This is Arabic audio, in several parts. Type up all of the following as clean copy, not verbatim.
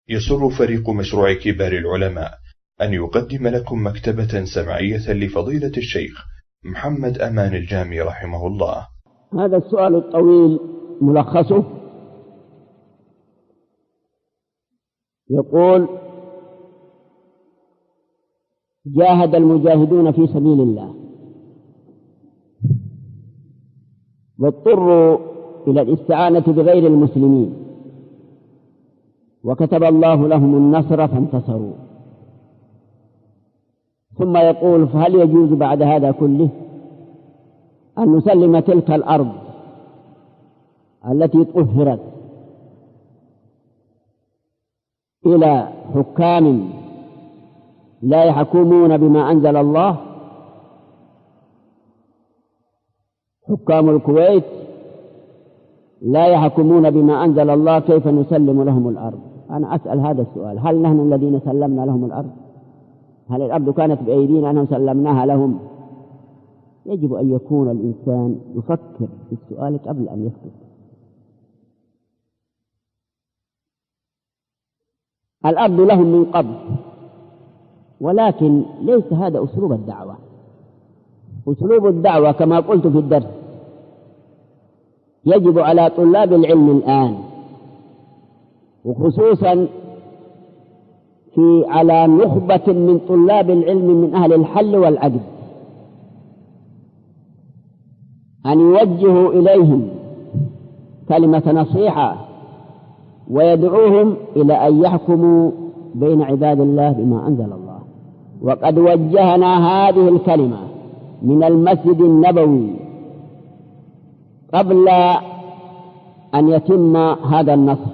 يسر فريق مشروع كبار العلماء أن يقدم لكم مكتبة سمعية لفضيلة الشيخ محمد أمان الجامي رحمه الله. هذا السؤال الطويل ملخصه يقول: جاهد المجاهدون في سبيل الله واضطروا إلى الاستعانة بغير المسلمين وكتب الله لهم النصر فانتصروا. ثم يقول: فهل يجوز بعد هذا كله أن نسلم تلك الأرض التي طهرت إلى حكام لا يحكمون بما أنزل الله؟ حكام الكويت لا يحكمون بما أنزل الله، كيف نسلم لهم الأرض؟ أنا أسأل هذا السؤال: هل نحن الذين سلمنا لهم الأرض؟ هل الأرض كانت بأيدينا أنهم سلمناها لهم؟ يجب أن يكون الإنسان يفكر في السؤال قبل أن يكتب. الأرض لهم من قبل، ولكن ليس هذا أسلوب الدعوة. أسلوب الدعوة كما قلت في الدرس يجب على طلاب العلم الآن، وخصوصا على نخبة من طلاب العلم من أهل الحل والعقد، أن يوجهوا إليهم كلمة نصيحة ويدعوهم إلى أن يحكموا بين عباد الله بما أنزل الله. وقد وجهنا هذه الكلمة من المسجد النبوي قبل أن يتم هذا النصر،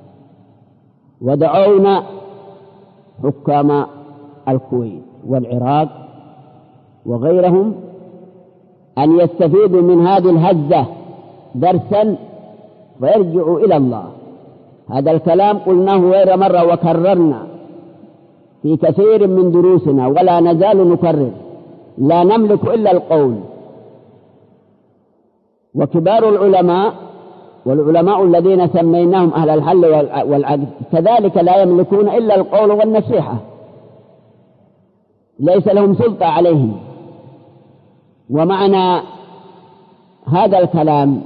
ودعونا حكام الكويت والعراق وغيرهم أن يستفيدوا من هذه الهزة درسا ويرجعوا إلى الله. هذا الكلام قلناه غير مرة وكررنا في كثير من دروسنا ولا نزال نكرر: لا نملك إلا القول. وكبار العلماء والعلماء الذين سميناهم أهل الحل والعقد كذلك لا يملكون إلا القول والنصيحة، ليس لهم سلطة عليهم. ومعنى هذا الكلام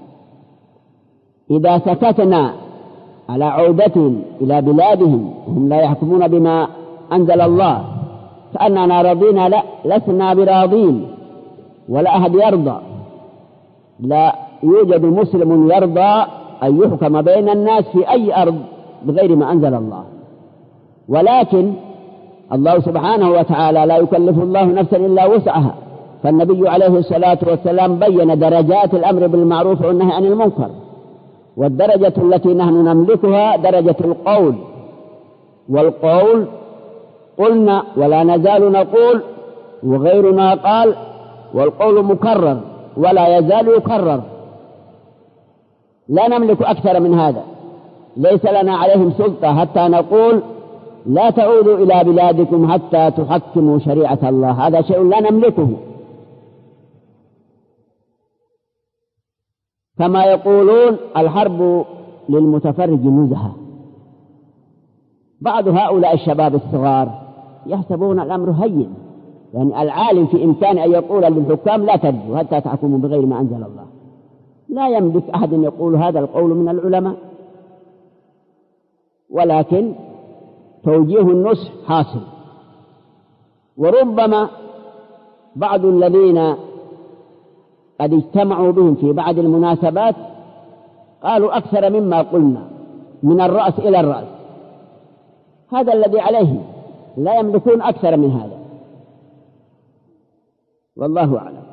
إذا سكتنا على عودتهم إلى بلادهم وهم لا يحكمون بما أنزل الله كأننا رضينا، لا، لسنا براضين ولا أحد يرضى. لا يوجد مسلم يرضى أن يحكم بين الناس في أي أرض بغير ما أنزل الله، ولكن الله سبحانه وتعالى لا يكلف الله نفسا إلا وسعها. فالنبي عليه الصلاة والسلام بين درجات الأمر بالمعروف والنهي عن المنكر، والدرجة التي نحن نملكها درجة القول. والقول قلنا ولا نزال نقول، وغيرنا قال والقول مكرر ولا يزال يكرر. لا نملك أكثر من هذا، ليس لنا عليهم سلطة حتى نقول لا تعودوا إلى بلادكم حتى تحكموا شريعة الله، هذا شيء لا نملكه. كما يقولون الحرب للمتفرج نزهة. بعض هؤلاء الشباب الصغار يحسبون الأمر هين، يعني العالم في إمكان أن يقول للحكام لا ترجوا حتى تحكموا بغير ما أنزل الله. لا يملك أحد يقول هذا القول من العلماء، ولكن توجيه النصح حاصل. وربما بعض الذين قد اجتمعوا بهم في بعض المناسبات قالوا أكثر مما قلنا من الرأس إلى الرأس، هذا الذي عليه، لا يملكون أكثر من هذا، والله أعلم.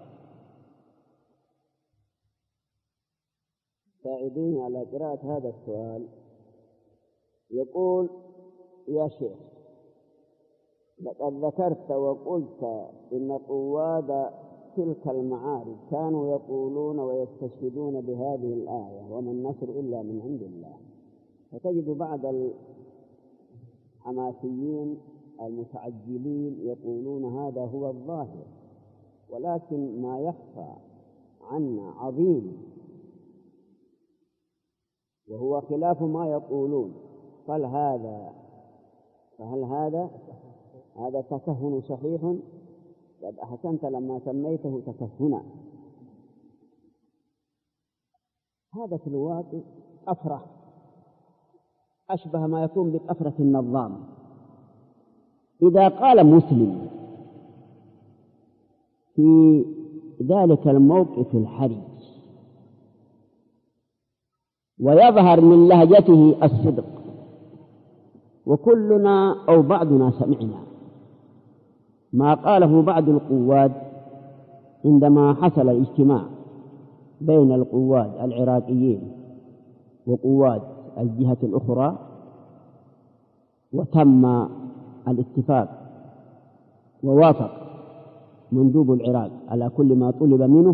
ساعدوني على قراءة هذا السؤال. يقول: يا شيخ، لقد ذكرت وقلت إن قواد تلك المعارك كانوا يقولون ويستشهدون بهذه الآية: وما النصر إلا من عند الله. فتجد بعض الحماسيين المتعجلين يقولون هذا هو الظاهر، ولكن ما يخفى عنا عظيم وهو خلاف ما يقولون. فهل هذا تكهن صحيح؟ قد أحسنت لما سميته تكهنا. هذا في الواقع أفرح، أشبه ما يكون بقفرة النظام. إذا قال مسلم في ذلك الموقف الحرج ويظهر من لهجته الصدق، وكلنا أو بعضنا سمعنا ما قاله بعض القواد عندما حصل اجتماع بين القواد العراقيين وقواد الجهة الأخرى وتم الاتفاق ووافق مندوب العراق على كل ما طلب منه،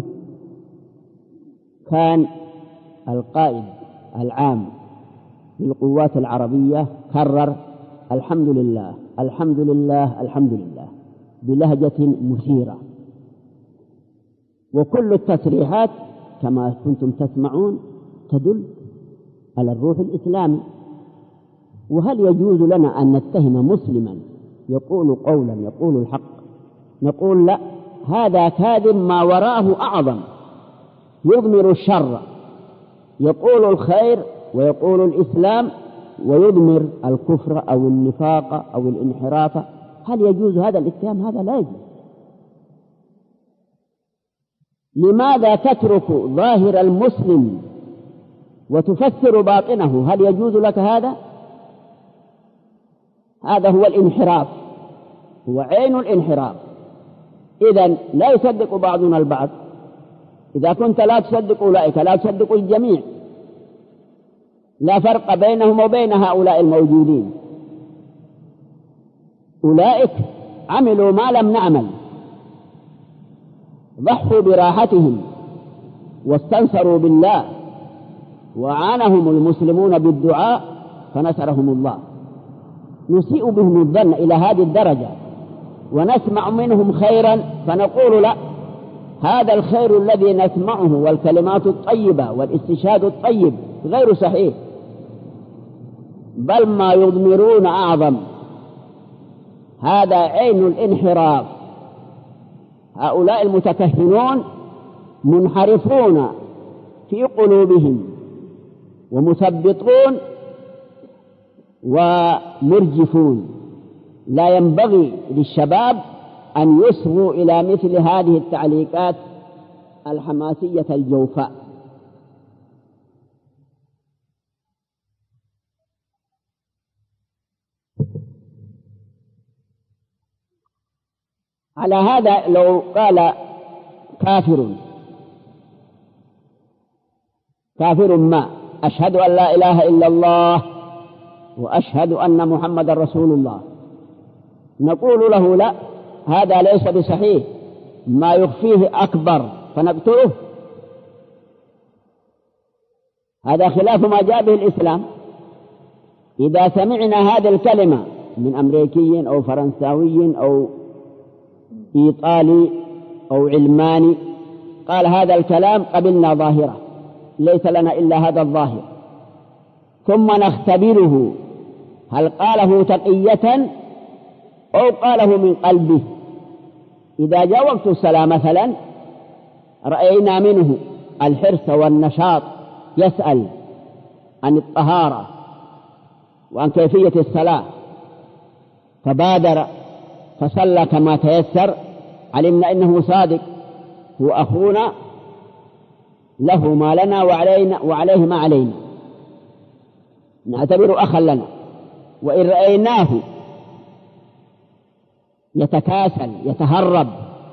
كان القائد العام للقوات العربية كرر الحمد لله الحمد لله الحمد لله بلهجة مثيرة، وكل التصريحات كما كنتم تسمعون تدل على الروح الإسلامي. وهل يجوز لنا أن نتهم مسلما يقول قولا يقول الحق نقول لا، هذا كاذب ما وراءه أعظم، يضمر الشر، يقول الخير ويقول الإسلام ويضمر الكفر أو النفاق أو الانحراف؟ هل يجوز هذا الاتهام؟ هذا لا يجوز. لماذا تترك ظاهر المسلم وتفسر باطنه؟ هل يجوز لك هذا؟ هذا هو الانحراف، هو عين الانحراف. إذن لا يصدق بعضنا البعض. إذا كنت لا تصدق أولئك لا تصدق الجميع، لا فرق بينهم وبين هؤلاء الموجودين. أولئك عملوا ما لم نعمل، ضحوا براحتهم واستنصروا بالله، وعانهم المسلمون بالدعاء فنصرهم الله. نسيء بهم الظن إلى هذه الدرجة ونسمع منهم خيرا فنقول لا، هذا الخير الذي نسمعه والكلمات الطيبة والاستشهاد الطيب غير صحيح، بل ما يضمرون أعظم. هذا عين الانحراف. هؤلاء المتكهنون منحرفون في قلوبهم ومثبطون ومرجفون. لا ينبغي للشباب أن يصغوا إلى مثل هذه التعليقات الحماسية الجوفاء. على هذا لو قال كافر ما أشهد أن لا إله إلا الله وأشهد أن محمد رسول الله، نقول له لا، هذا ليس بصحيح، ما يخفيه أكبر فنقتله. هذا خلاف ما جاء به الإسلام. إذا سمعنا هذه الكلمة من أمريكي أو فرنساوي أو إيطالي أو علماني قال هذا الكلام قبلنا ظاهرة، ليس لنا إلا هذا الظاهر، ثم نختبره هل قاله تقية أو قاله من قلبه. إذا جاء وقت الصلاة مثلا رأينا منه الحرص والنشاط، يسأل عن الطهارة وعن كيفية الصلاة، فبادر فصلى كما تيسر، علمنا إنه صادق، هو أخونا له ما لنا وعليه ما علينا، نعتبر أخا لنا. وإن رأيناه يتكاسل يتهرب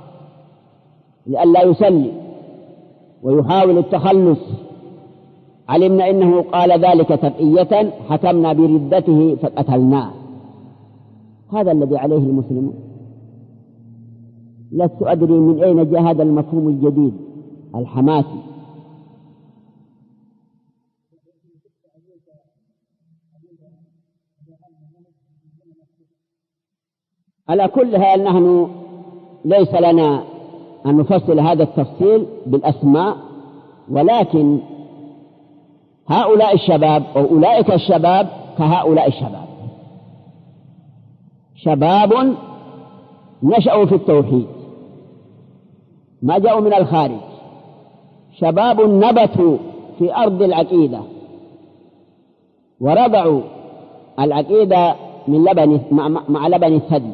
لئلا يصلي ويحاول التخلص، علمنا إنه قال ذلك تقية، حكمنا بردته فقتلناه. هذا الذي عليه المسلمون. لست أدري من أين جاء هذا المفهوم الجديد الحماسي. على كل حال نحن ليس لنا أن نفصل هذا التفصيل بالأسماء، ولكن هؤلاء الشباب أو أولئك الشباب كهؤلاء الشباب، شباب نشأوا في التوحيد ما جاءوا من الخارج، شباب نبتوا في أرض العقيدة ورضعوا العقيدة من لبن مع لبن الثدي.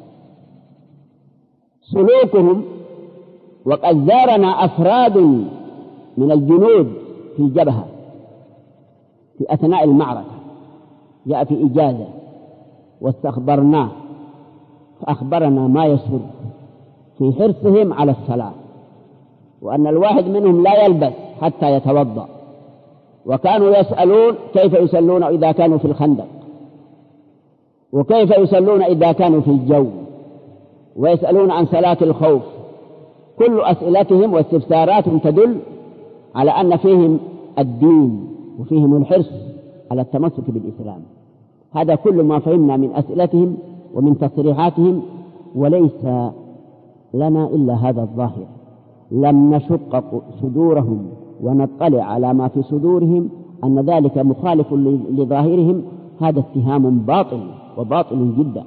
سلوكهم، وقد زارنا أفراد من الجنود في الجبهة في أثناء المعركة، جاء في إجازة واستخبرناه فأخبرنا ما يسر في حرصهم على الصلاة، وأن الواحد منهم لا يلبس حتى يتوضأ، وكانوا يسألون كيف يصلون إذا كانوا في الخندق، وكيف يصلون إذا كانوا في الجو، ويسألون عن صلاة الخوف. كل أسئلتهم واستفساراتهم تدل على أن فيهم الدين وفيهم الحرص على التمسك بالإسلام. هذا كل ما فهمنا من أسئلتهم ومن تصريحاتهم، وليس لنا إلا هذا الظاهر. لم نشق صدورهم ونطلع على ما في صدورهم أن ذلك مخالف لظاهرهم، هذا اتهام باطل وباطل جدا.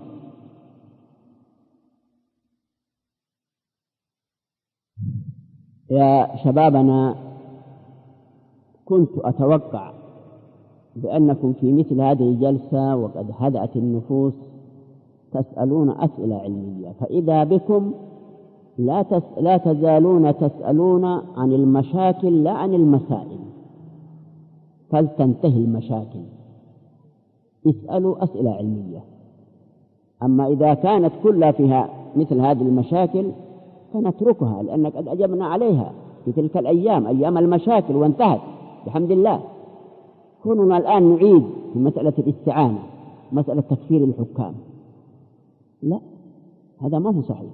يا شبابنا، كنت أتوقع بأنكم في مثل هذه الجلسة وقد هدأت النفوس تسألون أسئلة علمية، فإذا بكم لا تزالون تسألون عن المشاكل لا عن المسائل، فلتنتهي المشاكل، اسألوا أسئلة علمية. أما إذا كانت كلها فيها مثل هذه المشاكل فنتركها، لأن قد أجبنا عليها في تلك الأيام، أيام المشاكل، وانتهت بحمد الله. كوننا الآن نعيد في مسألة الاستعانة، مسألة تكفير الحكام، لا، هذا ما هو صحيح.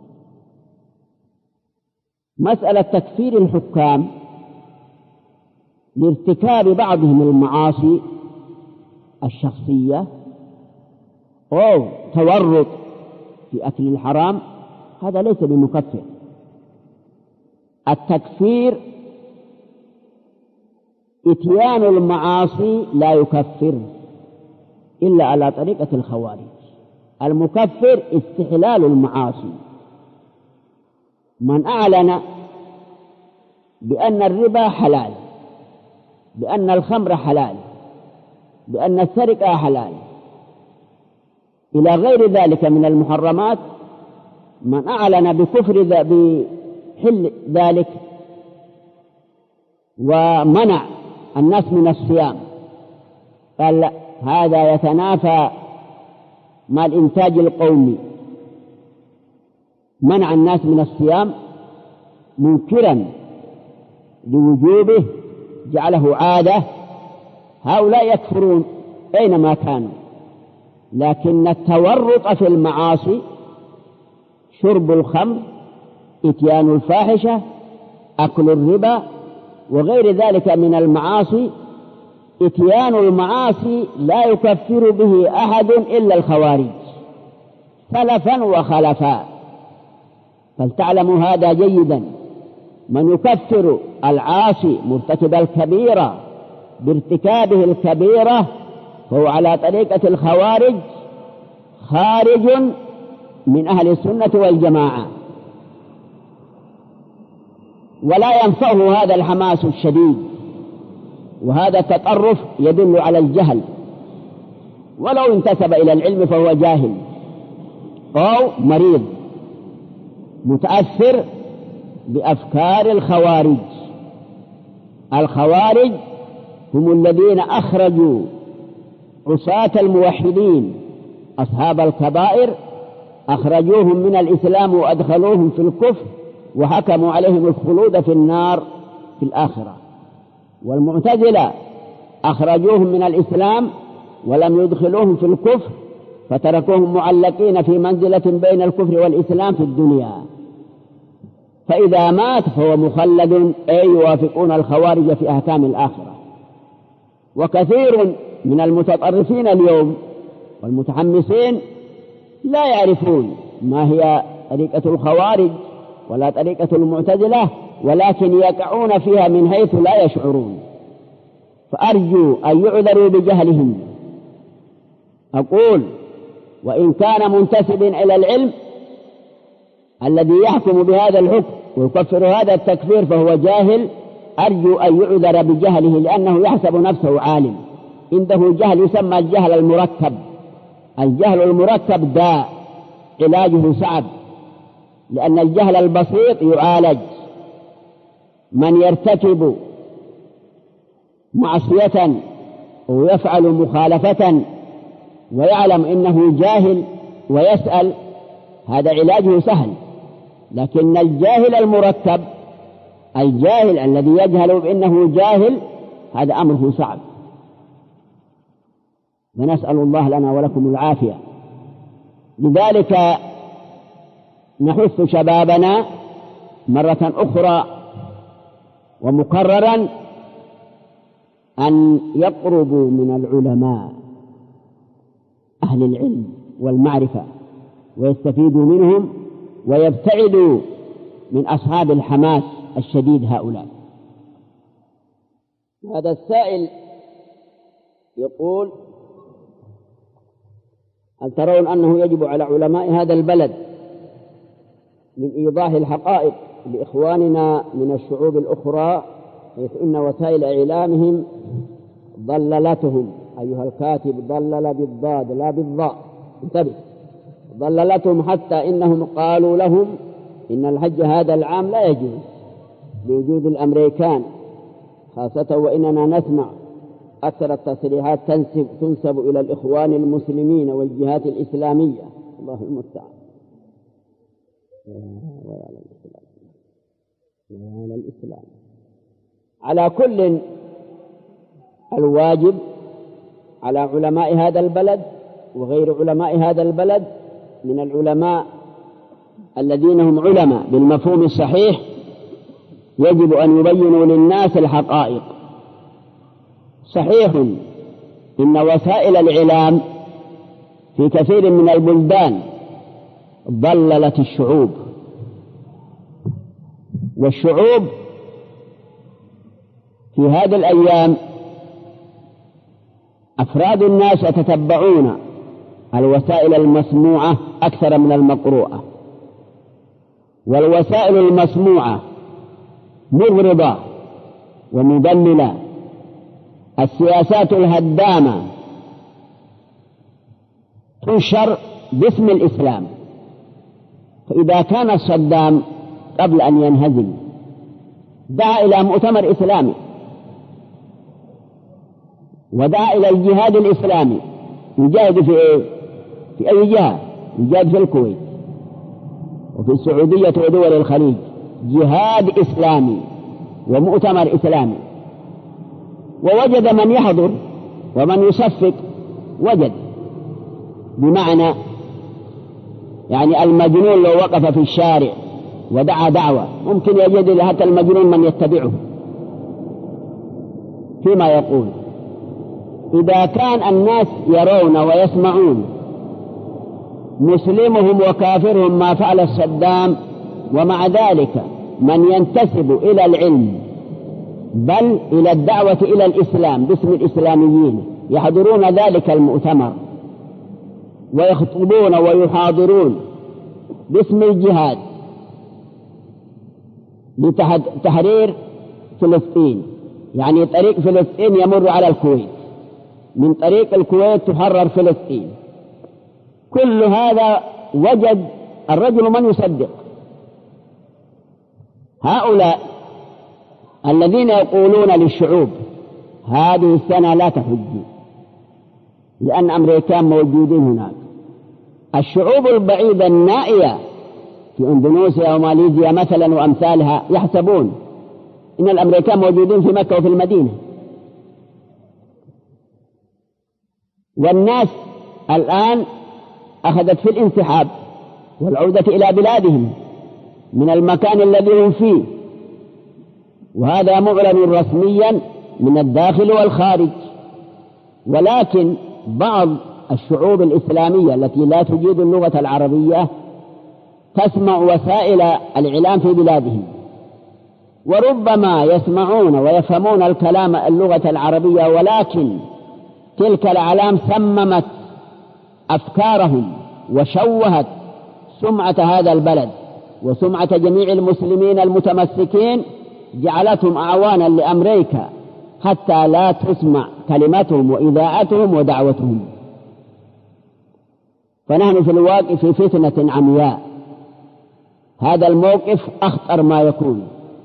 مسألة تكفير الحكام لارتكاب بعضهم المعاصي الشخصية أو تورط في أكل الحرام، هذا ليس بمكفر. التكفير إتيان المعاصي لا يكفر إلا على طريقة الخوارج. المكفر استحلال المعاصي. من أعلن بأن الربا حلال، بأن الخمر حلال، بأن السرقة حلال، إلى غير ذلك من المحرمات، من أعلن بكفر بحل ذلك ومنع الناس من الصيام، قال لا، هذا يتنافى مع الإنتاج القومي. منع الناس من الصيام منكرا لوجوبه، جعله عادة. هؤلاء يكفرون أينما كانوا، لكن التورط في المعاصي، شرب الخمر، إتيان الفاحشة، أكل الربا وغير ذلك من المعاصي، إتيان المعاصي لا يكفر به أحد إلا الخوارج سلفا وخلفا. فلتعلموا هذا جيدا. من يكفر العاصي مرتكب الكبيرة بارتكابه الكبيرة فهو على طريقة الخوارج، خارج من أهل السنة والجماعة. ولا ينفعه هذا الحماس الشديد وهذا التطرف يدل على الجهل، ولو انتسب إلى العلم فهو جاهل أو مريض متأثر بأفكار الخوارج. الخوارج هم الذين أخرجوا عصاة الموحدين أصحاب الكبائر، أخرجوهم من الإسلام وأدخلوهم في الكفر وحكموا عليهم الخلود في النار في الآخرة. والمعتزلة أخرجوهم من الإسلام ولم يدخلوهم في الكفر فتركوهم معلقين في منزلة بين الكفر والإسلام في الدنيا، فإذا مات فهو مخلد، أي يوافقون الخوارج في أحكام الآخرة. وكثير من المتطرفين اليوم والمتحمسين لا يعرفون ما هي طريقة الخوارج ولا طريقة المعتزلة، ولكن يقعون فيها من حيث لا يشعرون. فأرجو أن يعذروا بجهلهم أقول وإن كان منتسب إلى العلم الذي يحكم بهذا الحكم ويكفر هذا التكفير فهو جاهل، أرجو أن يعذر بجهله لأنه يحسب نفسه عالم. عنده جهل يسمى الجهل المركب. الجهل المركب داء علاجه صعب، لأن الجهل البسيط يعالج. من يرتكب معصية ويفعل مخالفة ويعلم إنه جاهل ويسأل، هذا علاجه سهل. لكن الجاهل المركب، الجاهل الذي يجهل بأنه جاهل، هذا أمره صعب. ونسأل الله لنا ولكم العافية. لذلك نحث شبابنا مرة أخرى ومكررا أن يقربوا من العلماء أهل العلم والمعرفة ويستفيدوا منهم ويبتعدوا من أصحاب الحماس الشديد هؤلاء. هذا السائل يقول: هل ترون أنه يجب على علماء هذا البلد من إيضاح الحقائق لإخواننا من الشعوب الأخرى، حيث إن وسائل إعلامهم ضللتهم؟ أيها الكاتب، ضلل بالضاد لا بالضاء، انتبه. ضللتهم حتى إنهم قالوا لهم إن الحج هذا العام لا يجوز لوجود الأمريكان، خاصة وإننا نسمع أكثر التصريحات تنسب إلى الإخوان المسلمين والجهات الإسلامية. الله المستعان. وعلى الإسلام. على كل، الواجب على علماء هذا البلد وغير علماء هذا البلد من العلماء الذين هم علماء بالمفهوم الصحيح، يجب أن يبينوا للناس الحقائق. صحيح إن وسائل الإعلام في كثير من البلدان ضللت الشعوب، والشعوب في هذه الأيام أفراد الناس يتتبعون الوسائل المسموعة أكثر من المقروءة، والوسائل المسموعة مغرضة ومدللة. السياسات الهدامة تنشر باسم الإسلام. فإذا كان صدام قبل أن ينهزم دعا إلى مؤتمر إسلامي ودعا إلى الجهاد الإسلامي، يجاهد في أي جهة؟ يجاهد في الكويت وفي السعودية ودول الخليج، جهاد إسلامي ومؤتمر إسلامي. ووجد من يحضر ومن يصفق، وجد، بمعنى يعني المجنون لو وقف في الشارع ودعا دعوة ممكن يجد حتى المجنون من يتبعه فيما يقول. إذا كان الناس يرون ويسمعون مسلمهم وكافرهم ما فعل صدام، ومع ذلك من ينتسب إلى العلم بل إلى الدعوة إلى الإسلام باسم الإسلاميين يحضرون ذلك المؤتمر ويخطبون ويحاضرون باسم الجهاد لتحرير فلسطين، يعني طريق فلسطين يمر على الكويت، من طريق الكويت تحرر فلسطين. كل هذا وجد الرجل من يصدق. هؤلاء الذين يقولون للشعوب هذه السنة لا تحجوا لأن أمريكان موجودين هناك، الشعوب البعيدة النائية في إندونيسيا وماليزيا مثلا وأمثالها يحسبون إن الأمريكان موجودين في مكة وفي المدينة. والناس الآن أخذت في الانسحاب والعودة إلى بلادهم من المكان الذي هم فيه، وهذا معلن رسميا من الداخل والخارج. ولكن بعض الشعوب الإسلامية التي لا تجيد اللغة العربية تسمع وسائل الإعلام في بلادهم، وربما يسمعون ويفهمون الكلام اللغة العربية، ولكن تلك الأعلام سممت أفكارهم وشوهت سمعة هذا البلد وسمعة جميع المسلمين المتمسكين، جعلتهم أعوانا لأمريكا حتى لا تسمع كلمتهم وإذاعتهم ودعوتهم. فنحن في الواقع في فتنة عمياء. هذا الموقف أخطر ما يكون.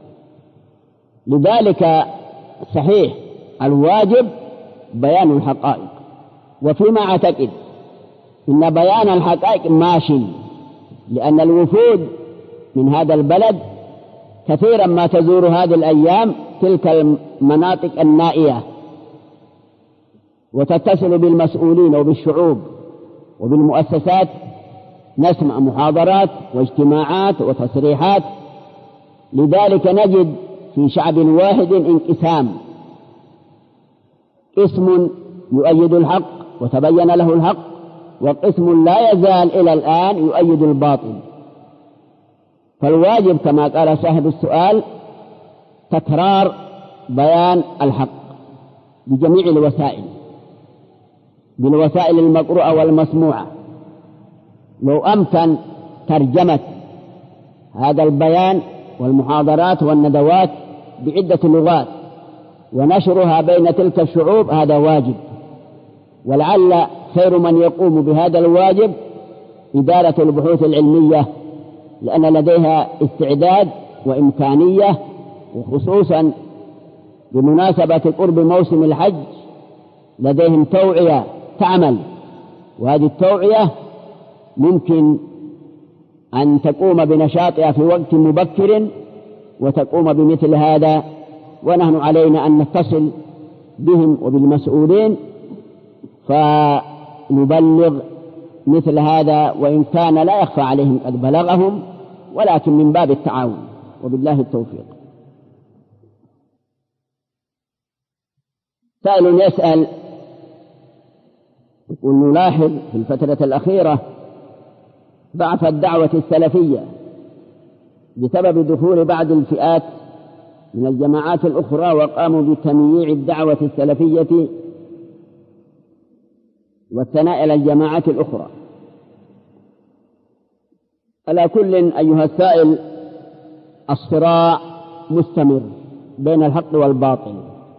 لذلك صحيح الواجب بيان الحقائق، وفيما أعتقد إن بيان الحقائق ماشي، لأن الوفود من هذا البلد كثيرا ما تزور هذه الأيام تلك المناطق النائية وتتصل بالمسؤولين وبالشعوب وبالمؤسسات، نسمع محاضرات واجتماعات وتصريحات. لذلك نجد في شعب واحد انقسام، قسم يؤيد الحق وتبين له الحق، وقسم لا يزال إلى الآن يؤيد الباطل. فالواجب كما قال صاحب السؤال تكرار بيان الحق بجميع الوسائل، بالوسائل المقروءة والمسموعة. لو أمكن ترجمة هذا البيان والمحاضرات والندوات بعدة لغات ونشرها بين تلك الشعوب هذا واجب. ولعل خير من يقوم بهذا الواجب إدارة البحوث العلمية، لأن لديها استعداد وإمكانية، وخصوصا بمناسبة قرب موسم الحج لديهم توعية تعمل، وهذه التوعية ممكن أن تقوم بنشاطها في وقت مبكر وتقوم بمثل هذا. ونحن علينا أن نتصل بهم وبالمسؤولين فنبلغ مثل هذا، وإن كان لا يخفى عليهم قد بلغهم، ولكن من باب التعاون، وبالله التوفيق. سائل يسأل يقول: نلاحظ في الفترة الأخيرة ضعف الدعوة السلفية بسبب دخول بعض الفئات من الجماعات الأخرى، وقاموا بتمييع الدعوة السلفية والثناء إلى الجماعات الأخرى. على كل أيها السائل، الصراع مستمر بين الحق والباطل،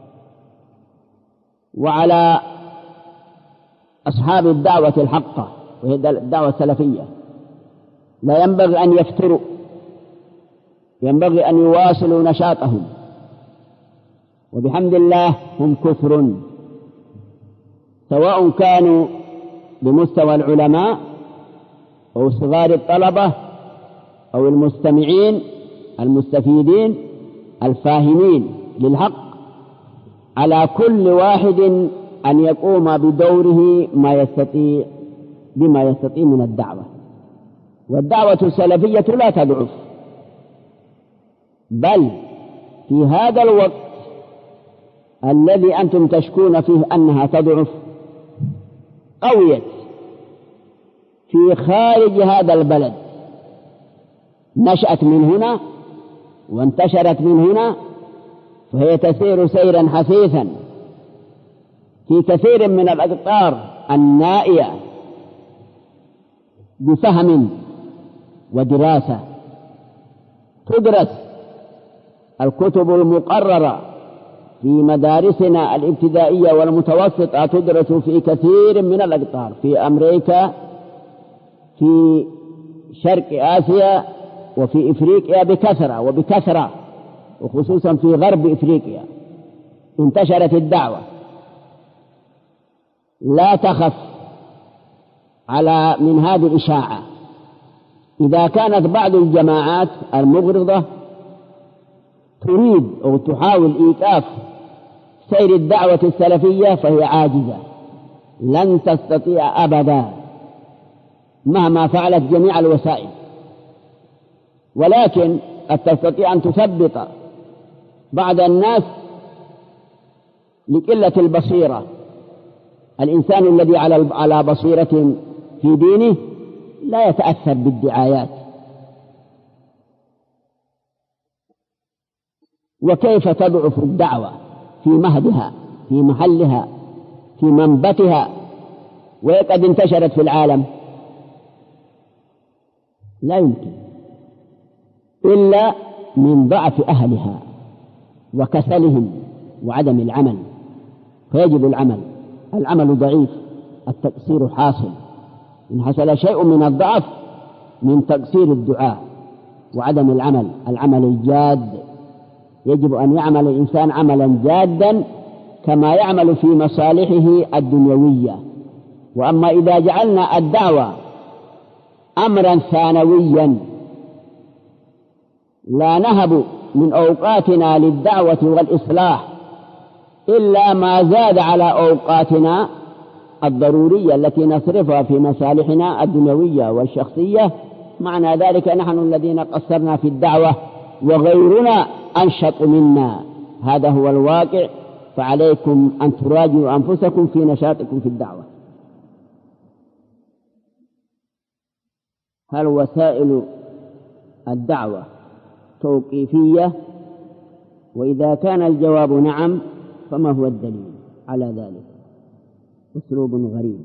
وعلى أصحاب الدعوة الحقة وهي الدعوة السلفية لا ينبغي أن يفتروا، ينبغي أن يواصلوا نشاطهم. وبحمد الله هم كثر، سواء كانوا بمستوى العلماء أو صغار الطلبة أو المستمعين المستفيدين الفاهمين للحق. على كل واحد أن يقوم بدوره بما يستطيع من الدعوة. والدعوة السلفية لا تضعف، بل في هذا الوقت الذي أنتم تشكون فيه أنها تضعف قويت في خارج هذا البلد، نشأت من هنا وانتشرت من هنا، فهي تسير سيرا حثيثا في كثير من الأقطار النائية بفهم ودراسة. تدرس الكتب المقررة في مدارسنا الابتدائية والمتوسطة، تدرس في كثير من الأقطار، في أمريكا، في شرق آسيا، وفي إفريقيا بكثرة، وخصوصا في غرب إفريقيا انتشرت الدعوة. لا تخف من هذه الإشاعة. إذا كانت بعض الجماعات المغرضة تريد أو تحاول إيقاف سير الدعوة السلفية فهي عاجزة، لن تستطيع أبدا مهما فعلت جميع الوسائل. ولكن قد تستطيع أن تثبط بعض الناس لقلة البصيرة. الإنسان الذي على بصيرة في دينه لا يتأثر بالدعايات. وكيف تضعف الدعوة في مهدها، في محلها، في منبتها، وقد انتشرت في العالم؟ لا يمكن، إلا من ضعف أهلها وكسلهم وعدم العمل، فيجب العمل ضعيف، التقصير حاصل، إن حصل شيء من الضعف من تقصير الدعاء وعدم العمل الجاد. يجب أن يعمل الإنسان عملا جادا كما يعمل في مصالحه الدنيوية. وأما إذا جعلنا الدعوة أمرا ثانويا لا نهب من أوقاتنا للدعوة والإصلاح إلا ما زاد على أوقاتنا الضرورية التي نصرفها في مصالحنا الدنيوية والشخصية، معنى ذلك نحن الذين قصرنا في الدعوة وغيرنا أنشط منا. هذا هو الواقع، فعليكم أن تراجعوا أنفسكم في نشاطكم في الدعوة. هل وسائل الدعوة توقيفية؟ وإذا كان الجواب نعم فما هو الدليل على ذلك؟ أسلوب غريب.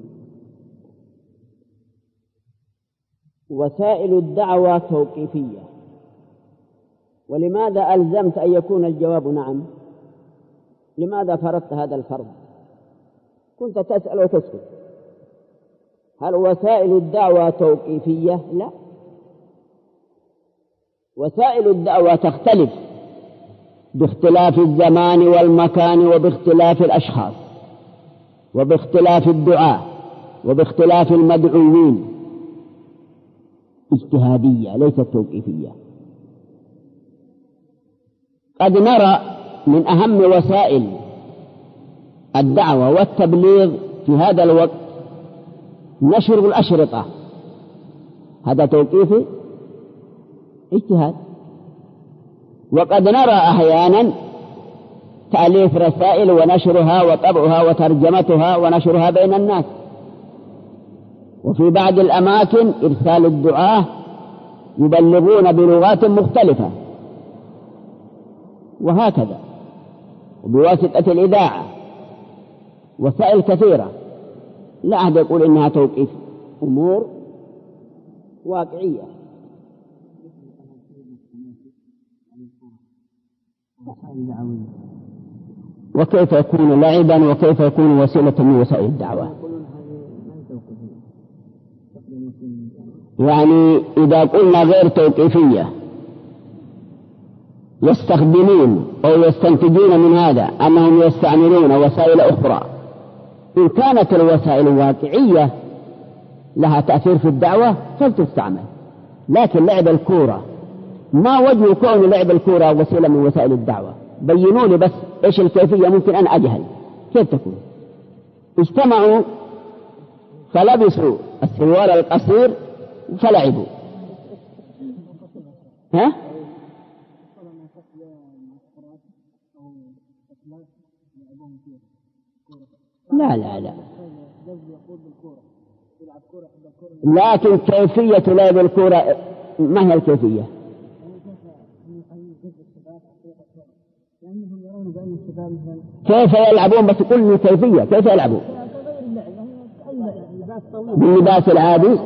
وسائل الدعوة توقيفية، ولماذا ألزمت أن يكون الجواب نعم؟ لماذا فرضت هذا الفرض؟ كنت تسأل وتسكت. هل وسائل الدعوة توقيفية؟ لا، وسائل الدعوة تختلف باختلاف الزمان والمكان وباختلاف الأشخاص وباختلاف الدعاء وباختلاف المدعوين، اجتهادية ليست توقيفية. قد نرى من أهم وسائل الدعوة والتبليغ في هذا الوقت نشر الأشرطة، هذا توقيفي اجتهاد. وقد نرى أحيانا تأليف رسائل ونشرها وطبعها وترجمتها ونشرها بين الناس، وفي بعض الأماكن إرسال الدعاة يبلغون بلغات مختلفة، وهكذا وبواسطة الإذاعة، وسائل كثيرة. لا أحد يقول إنها توقيف، أمور واقعية. وكيف يكون لعبا وكيف يكون وسيلة من وسائل الدعوة؟ يعني إذا قلنا غير توقيفية يستخدمون أو يستنتجون من هذا أنهم يستعملون وسائل أخرى. إن كانت الوسائل واقعية لها تأثير في الدعوة فلتستعمل، لكن لعب الكورة ما وجه كون لعب الكورة وسيلة من وسائل الدعوة؟ بينوا لي بس إيش الكيفية، ممكن أن أجهل كيف تكون. اجتمعوا فلبسوا السروال القصير فلعبوا، ها؟ لا لا لا، لكن كيفية لعب الكرة ما هي الكيفية؟ كيف يلعبون؟ بس قل لي كيفية، كيف يلعبون؟ باللباس العادي.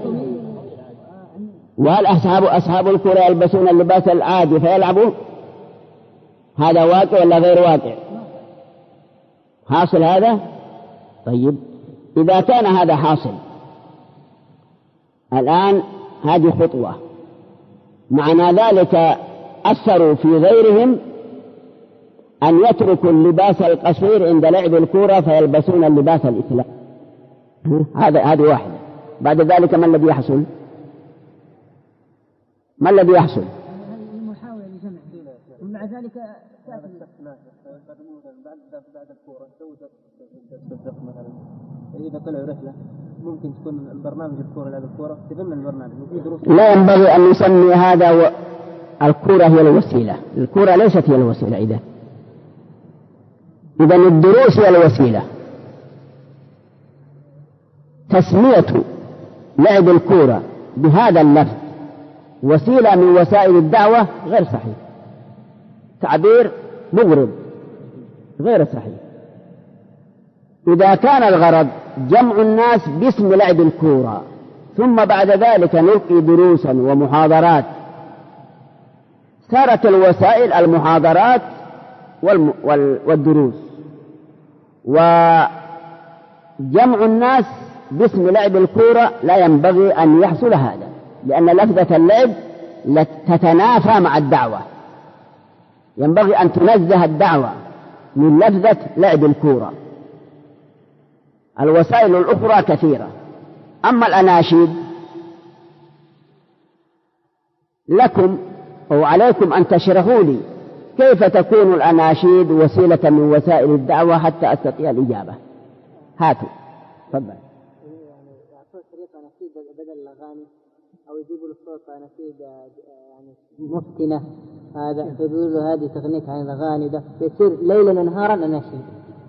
وهل أصحاب الكرة يلبسون اللباس العادي فيلعبون؟ هذا واقع ولا غير واقع؟ حاصل هذا؟ طيب إذا كان هذا حاصل الآن هذه خطوة، معنى ذلك أثروا في غيرهم أن يتركوا اللباس القصير عند لعب الكرة فيلبسون اللباس الإسلامي. هذه واحدة. بعد ذلك ما الذي يحصل؟ ما الذي يحصل؟ المحاولة لجمع ومع ذلك بعد الكورة مثلا إذا طلعوا رحلة ممكن تكون برنامج الكورة لعب الكورة في ضمن البرنامج. لا ينبغي أن نسمي هذا الكورة هي الوسيلة، الكورة ليست هي الوسيلة. إذا الدروس هي الوسيلة. تسمية لعب الكورة بهذا اللفظ وسيلة من وسائل الدعوة غير صحيح، تعبير مغرض غير صحيح. إذا كان الغرض جمع الناس باسم لعب الكورة، ثم بعد ذلك نلقي دروسا ومحاضرات. صارت الوسائل المحاضرات والدروس، وجمع الناس باسم لعب الكورة لا ينبغي أن يحصل هذا، لأن لفظة اللعب تتنافى مع الدعوة. ينبغي أن تنزه الدعوة من لفظة لعب الكورة. الوسائل الأخرى كثيرة. أما الأناشيد لكم أو عليكم أن تشرحوا لي كيف تكون الأناشيد وسيلة من وسائل الدعوة حتى أستطيع الإجابة. هاتوا تفضل. يعني يعطون شريط أناشيد بدل الأغاني، أو يجيبوا له صوت أناشيد يعني مفتنة، هذا يقولوا له هذه تغنيك عن الأغاني، ده يصير ليلا ونهارا أناشيد.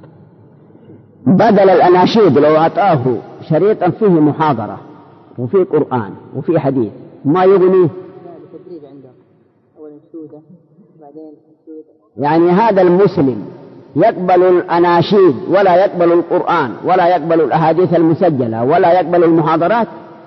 بدل الأناشيد لو أعطاه شريطا فيه محاضرة وفيه قرآن وفيه حديث ما يغنيه؟ تدريب عنده، أولا سودة بعدين سودة. يعني هذا المسلم يقبل الأناشيد ولا يقبل القرآن ولا يقبل الأحاديث المسجلة ولا يقبل المحاضرات؟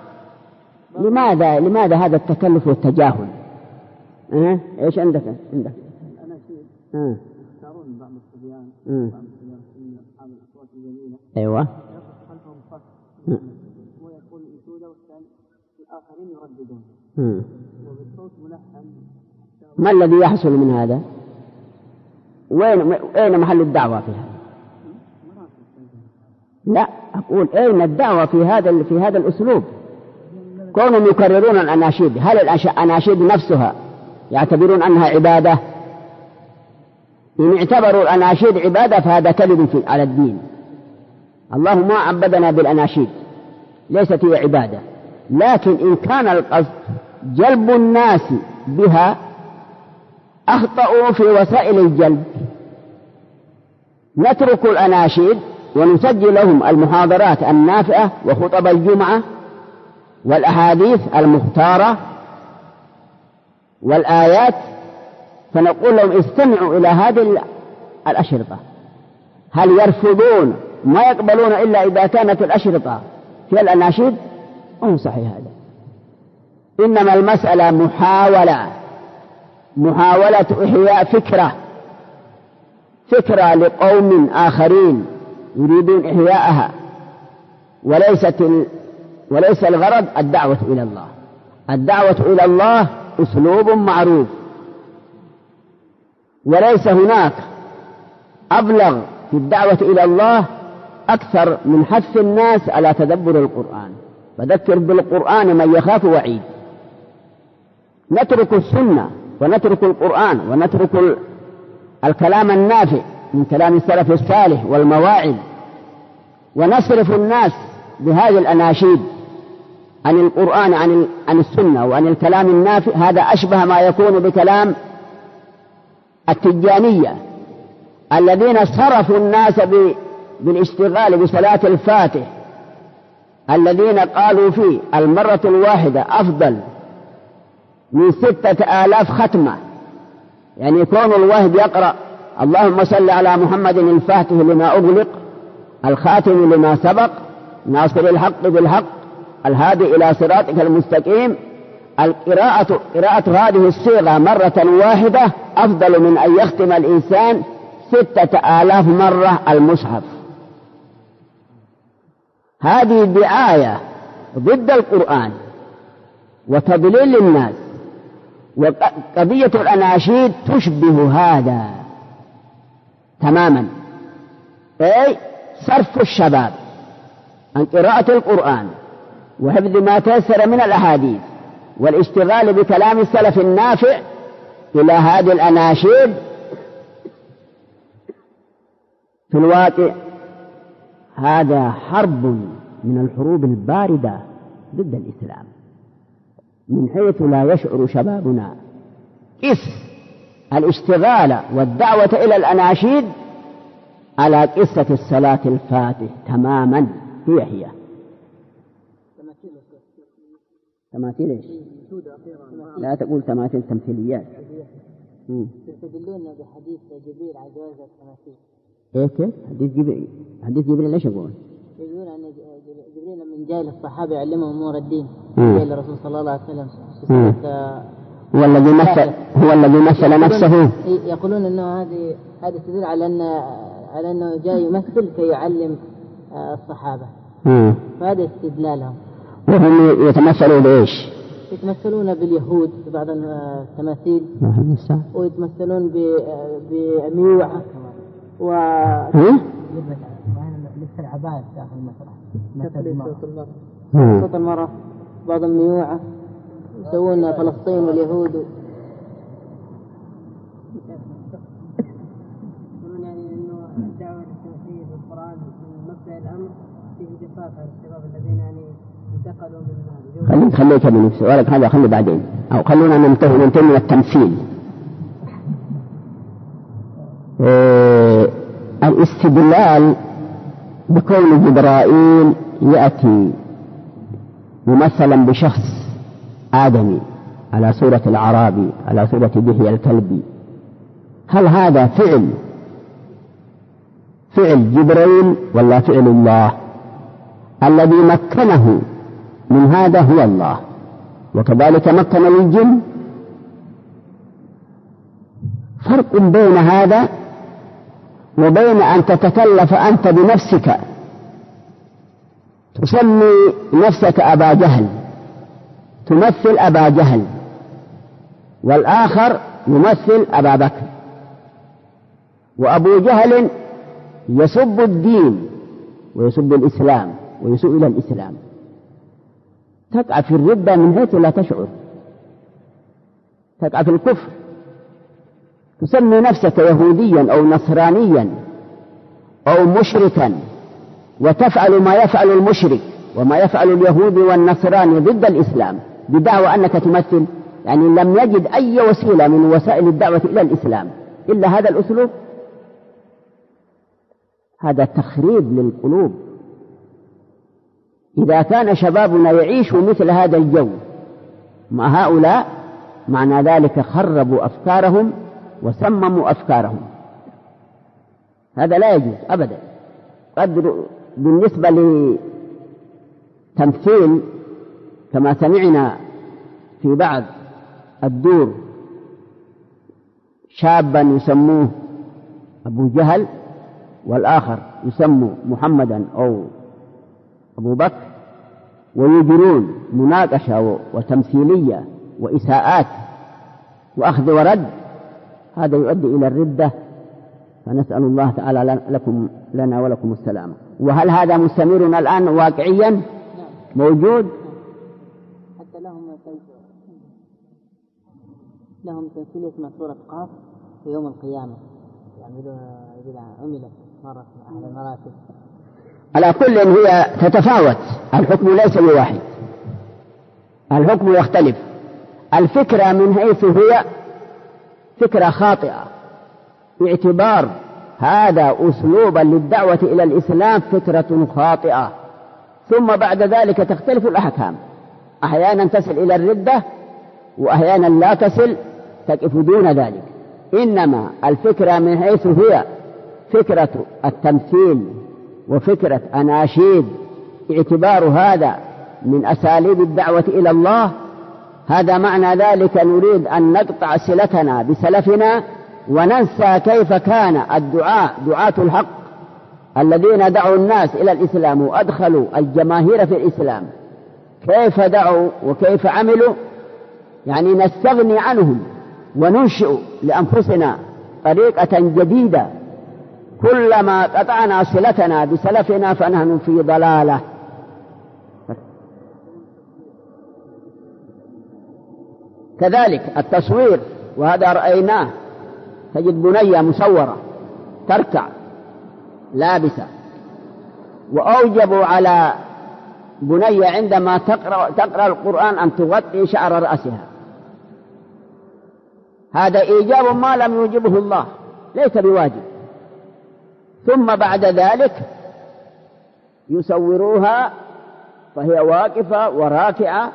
لماذا هذا التكلف والتجاهل؟ إيش عندك؟ الأناشيد يختارون بعض الصبيان أصحاب الأصوات الجميلة. أيوة. يقف خلفهم صف ويقول سودة والثاني الآخرين يرددون وبالصوت ملحن. ما الذي يحصل من هذا؟ أين محل الدعوة في هذا؟ لا، أقول أين الدعوة في هذا الأسلوب؟ كونهم يكررون الأناشيد، هل الأناشيد نفسها يعتبرون أنها عبادة؟ إن اعتبروا الأناشيد عبادة فهذا كذب على الدين. الله ما عبدنا بالأناشيد، ليست هي عبادة. لكن إن كان القصد جلب الناس بها أخطأوا في وسائل الجلب. نترك الأناشيد ونسجل لهم المحاضرات النافعة وخطب الجمعة والأحاديث المختارة والآيات، فنقول لهم استمعوا إلى هذه الأشرطة. هل يرفضون؟ ما يقبلون إلا إذا كانت الأشرطة في الأناشيد؟ صحيح هذا. إنما المسألة محاولة إحياء فكرة لقوم آخرين يريدون إحياءها، وليس الغرض الدعوة إلى الله. الدعوة إلى الله أسلوب معروف، وليس هناك أبلغ في الدعوة إلى الله أكثر من حث الناس على تدبر القرآن. فذكر بالقرآن من يخاف وعيد. نترك السنة ونترك القرآن ونترك الكلام النافع من كلام السلف الصالح والمواعظ، ونصرف الناس بهذه الأناشيد عن القرآن عن السنة وعن الكلام النافع. هذا أشبه ما يكون بكلام التجانية الذين صرفوا الناس بالاشتغال بصلاة الفاتح، الذين قالوا فيه المرة الواحدة أفضل من 6000 ختمة. يعني يكون الواحد يقرأ اللهم صل على محمد الفاتح لما أغلق الخاتم لما سبق ناصر الحق بالحق الهادي إلى صراطك المستقيم. قراءة هذه الصيغة مرة واحدة أفضل من أن يختم الإنسان 6000 مرة المصحف. هذه دعاية ضد القرآن وتضليل للناس. وقضية الأناشيد تشبه هذا تماما، أي صرف الشباب عن قراءة القرآن وحفظ ما تيسر من الأحاديث والاشتغال بكلام السلف النافع إلى هذه الأناشيد. في الواقع هذا حرب من الحروب الباردة ضد الإسلام، من حيث لا يشعر شبابنا. الاشتغال والدعوة إلى الأناشيد على قصة الصلاة الفاتح تماما. هي تماثيل إيش؟ لا تقول تماثيل، تمثيليات. يستدلون بحديث جبريل على جواز التماثيل. إيه كيف؟ حديث جبريل إيش يقول؟ يقولون أن جبريل من جاي للصحابة يعلمهم أمور الدين جاي للرسول صلى الله عليه وسلم هو الذي مثل نفسه. يقولون أنه هذه تدل على أنه جاي يمثل كي يعلم الصحابة. فهذا استدلالهم. وهم يتمثلوا بإيش؟ يتمثلون باليهود في بعض التماثيل ويتمثلون بميوعة لبس العباية داخل المسرح صوت المرأة بعض الميوعة يسوون فلسطين واليهود يقولون يعني إنه الدعوة للتوحيد والقرآن من مبدأ الأمر فيه جفاف على الشباب الذين يعني انتقلوا من خليك بنفسه ولك هذا خلي بعدين أو خلونا ننتهي من التمثيل. الاستدلال بكون جبرائيل يأتي ممثلا بشخص آدمي على صورة الأعرابي على صورة دحية الكلبي، هل هذا فعل جبريل ولا فعل الله؟ الذي مكنه من هذا هو الله، وكذلك مكن للجن. فرق بين هذا وبين أن تتكلف أنت بنفسك تسمي نفسك أبا جهل تمثل أبا جهل، والآخر يمثل أبا بكر، وأبو جهل يسب الدين ويسب الإسلام ويسوء إلى الإسلام، تقع في الردة من حيث لا تشعر، تقع في الكفر. تسمي نفسك يهوديا أو نصرانيا أو مشركا وتفعل ما يفعل المشرك وما يفعل اليهود والنصراني ضد الإسلام بدعوى أنك تمثل، يعني لم يجد أي وسيلة من وسائل الدعوة إلى الإسلام إلا هذا الأسلوب. هذا تخريب للقلوب. إذا كان شبابنا يعيش مثل هذا الجو مع هؤلاء معنى ذلك خربوا أفكارهم وسمموا أفكارهم. هذا لا يجوز أبدا. بالنسبة لتمثيل كما سمعنا في بعض الدور شابا يسموه أبو جهل والآخر يسمى محمدا أو أبو بكر، ويجرون مناقشة وتمثيلية وإساءات وأخذ ورد، هذا يؤدي إلى الردة. فنسأل الله تعالى لنا ولكم السلامة. وهل هذا مستمر الآن واقعيا موجود؟ حتى لهم تمثيل اسمه سورة قاف في يوم القيامة، يعني عملت مرة على المراتب. على كل هي تتفاوت، الحكم ليس بواحد، الحكم يختلف. الفكرة من حيث هي فكرة خاطئة باعتبار هذا أسلوبا للدعوة إلى الإسلام، فكرة خاطئة. ثم بعد ذلك تختلف الأحكام، أحيانا تصل إلى الردة وأحيانا لا تصل، تقف دون ذلك. إنما الفكرة من حيث هي فكرة التمثيل وفكرة أناشيد اعتبار هذا من أساليب الدعوة إلى الله، هذا معنى ذلك نريد أن نقطع صلتنا بسلفنا وننسى كيف كان دعاة الحق الذين دعوا الناس إلى الإسلام وأدخلوا الجماهير في الإسلام، كيف دعوا وكيف عملوا. يعني نستغني عنهم وننشئ لأنفسنا طريقة جديدة. كلما قطعنا صلتنا بسلفنا فنحن في ضلالة. كذلك التصوير، وهذا رأيناه، تجد بنية مصورة تركع لابسة، وأوجبوا على بنية عندما تقرأ القرآن أن تغطي شعر رأسها. هذا إيجاب ما لم يوجبه الله، ليس بواجب. ثم بعد ذلك يصوروها فهي واقفة وراكعة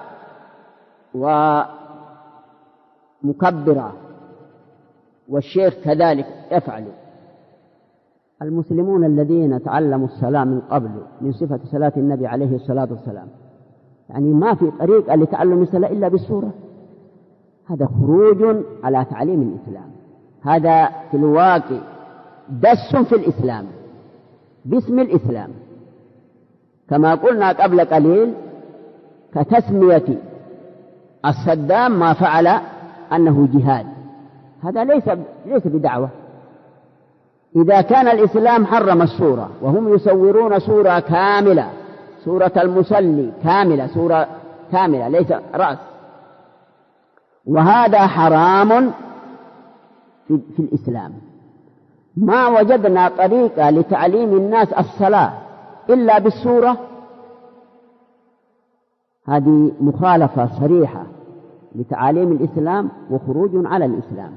ومكبرة، والشيخ كذلك يفعل. المسلمون الذين تعلموا الصلاة من قبل من صفة صلاة النبي عليه الصلاة والسلام، يعني ما في طريقة لتعلم الصلاة إلا بالسورة، هذا خروج على تعليم الإسلام، هذا في الواقع دس في الإسلام باسم الإسلام، كما قلنا قبل قليل كتسمية الصدام ما فعل أنه جهاد، هذا ليس بدعوة. إذا كان الإسلام حرم الصورة وهم يصورون صورة كاملة، صورة المصلي كاملة، صورة كاملة ليس رأس، وهذا حرام في الإسلام، ما وجدنا طريقة لتعليم الناس الصلاة إلا بالصورة، هذه مخالفة صريحة لتعاليم الإسلام وخروج على الإسلام.